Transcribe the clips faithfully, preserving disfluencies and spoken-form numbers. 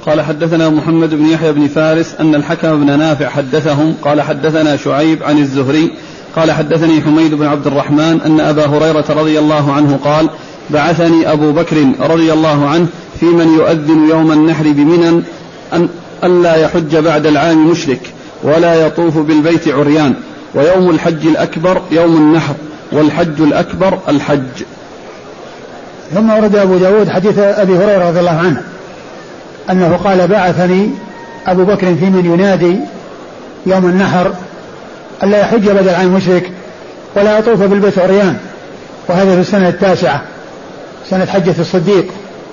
قال حدثنا محمد بن يحيى بن فارس أن الحكم بن نافع حدثهم قال حدثنا شعيب عن الزهري قال حدثني حميد بن عبد الرحمن أن أبا هريرة رضي الله عنه قال بعثني أبو بكر رضي الله عنه في من يؤذن يوم النحر بمنى أن ألا يحج بعد العام مشرك ولا يطوف بالبيت عريان، ويوم الحج الأكبر يوم النحر، والحج الأكبر الحج. ثم ورد أبو داود حديث أبي هريرة رضي الله عنه أنه قال بعثني أبو بكر في من ينادي يوم النحر ألا يحج بعد العام مشرك ولا يطوف بالبيت عريان، وهذا في السنة التاسعة سنة حجة الصديق.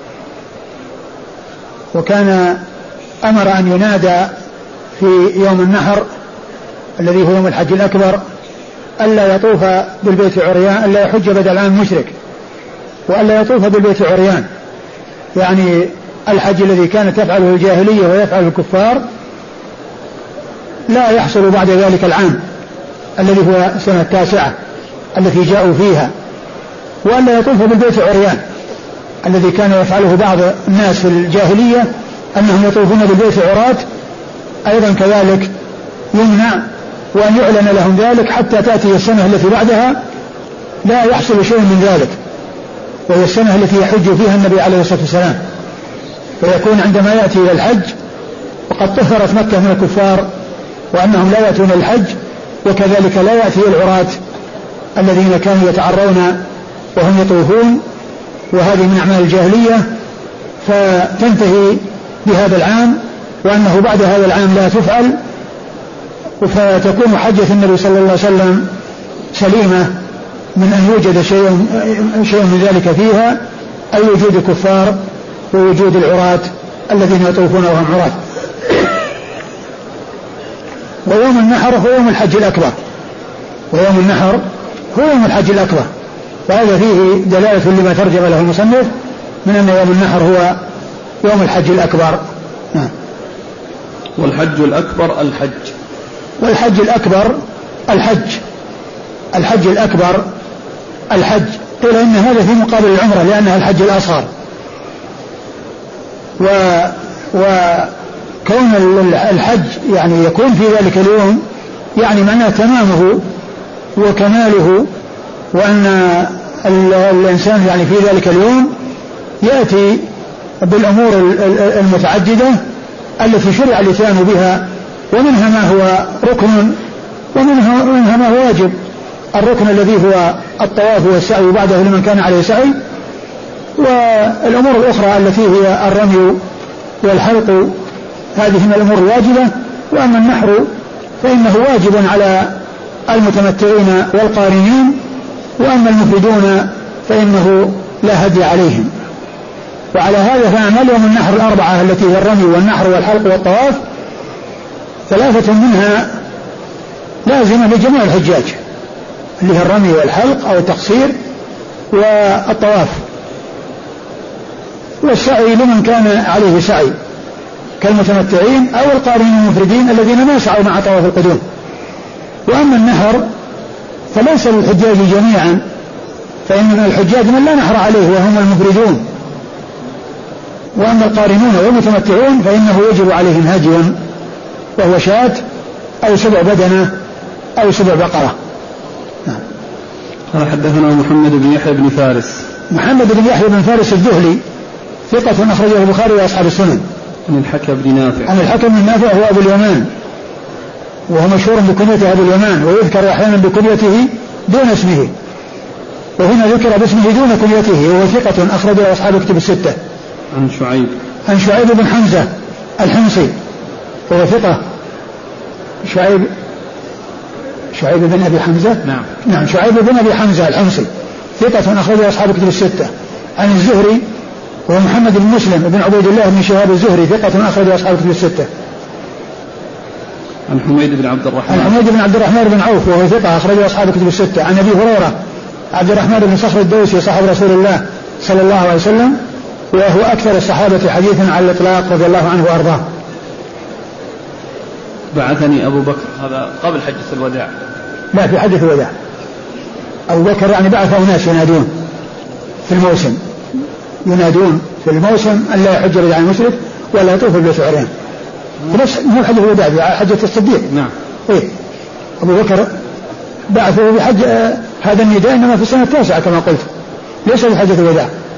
وكان أمر أن ينادى في يوم النحر الذي هو يوم الحج الأكبر ألا يطوف بالبيت عريان، ألا يحج بعد العام مشرك وألا يطوف بالبيت عريان، يعني الحج الذي كانت تفعله الجاهلية ويفعله الكفار لا يحصل بعد ذلك العام الذي هو السنة التاسعة التي جاءوا فيها، وألا يطوف بالبيت عريان الذي كان يفعله بعض الناس في الجاهلية أنهم يطوفون بالبيت عراة، أيضا كذلك يمنع وأن يعلن لهم ذلك حتى تأتي السنة التي بعدها لا يحصل شيء من ذلك، وهي السنة التي يحج فيها النبي عليه الصلاة والسلام، ويكون عندما يأتي إلى الحج وقد طهرت مكة من الكفار وأنهم لا يأتون الحج، وكذلك لا يأتي العراة الذين كانوا يتعرون وهم يطوفون، وهذه من أعمال الجاهلية، فتنتهي بهذا العام، وأنه بعد هذا العام لا تفعل، فتكون حجة النبي صلى الله عليه وسلم سليمة من أن يوجد شيء, شيء من ذلك فيها، أي وجود الكفار ووجود العراة الذين يطوفون وهم عراة. ويوم النحر هو يوم الحج الأكبر، ويوم النحر هو يوم الحج الأكبر، وهذا فيه دلالة لما ترجم له المصنف من أن يوم النحر هو يوم الحج الأكبر. والحج الأكبر الحج، والحج الأكبر الحج، الحج الأكبر الحج. قيل إن هذا في مقابل العمرة لأنها الحج الأصغر، و وكون الحج يعني يكون في ذلك اليوم يعني معناه تمامه وكماله، وأن الإنسان يعني في ذلك اليوم يأتي بالأمور المتعددة التي شرع الإتيان بها، ومنها ما هو ركن ومنها, ومنها ما هو واجب. الركن الذي هو الطواف والسعي بعده لمن كان عليه سعي، والأمور الأخرى التي هي الرمي والحلق هذه من الأمور الواجبة. وأما النحر فإنه واجب على المتمتعين والقارنين، وأما المفردون فإنه لا هدي عليهم. وعلى هذا فأعمال يوم النحر الأربعة التي هي الرمي والنحر والحلق والطواف ثلاثة منها لازمة لجميع الحجاج، اللي هي الرمي والحلق أو التقصير والطواف، والسعي لمن كان عليه سعي كالمتمتعين أو القارنين المفردين الذين ما سعوا مع طواف القدوم. وأما النحر فليس للحجاج جميعا، فإن من الحجاج من لا نحر عليه وهم المفردون، وأما القارنون والمتمتعون فإنه يجب عليهم هدي وهو شاة أو سبع بدنة أو سبع بقرة. قال حدثنا محمد بن يحيى بن فارس. محمد بن يحيى بن فارس الذهلي ثقة أخرجه البخاري وأصحاب السنن. عن الحكم بن نافع. عن الحكم بن نافع هو أبو اليمان، وهو مشهور بكنيته أبو اليمان، ويذكر أحيانا بكنيته دون اسمه، وهنا ذكر باسمه دون كنيته، وهو ثقة أخرجه أصحاب الكتب الستة. عن شعيب. عن شعيب بن حمزة الحمصي وهو ثقة. شعيب شعيب بن أبي حمزة. نعم. نعم شعيب بن أبي حمزة الحمصي ثقة أخرجه أصحاب الكتب الستة. عن الزهري وهو محمد بن مسلم بن عبيد الله بن شهاب الزهري ثقة أخرجه أصحاب الكتب الستة. عن حميد بن عبد الرحمن. عن حميد بن عبد الرحمن بن عوف وهو ثقة أخرجه أصحاب الكتب الستة. عن أبي هريرة عبد الرحمن بن صخر الدوسي صاحب رسول الله صلى الله عليه وسلم، وهو أكثر الصحابة حديثا على الإطلاق رضي الله عنه وأرضاه. بعثني أبو بكر، هذا قبل حجة الوداع. لا، في حجة الوداع. أبو بكر يعني بعث أناس ينادون في الموسم، ينادون في الموسم أن لا يحج رجل عن المشرك ولا يطوف بالبيت عريان. نفس مو حجة الوداع حجة الصديق. نعم. إيه أبو بكر بعثه بحج هذا النداء إنما في السنة التاسعة كما قلت ليس في حجة الوداع.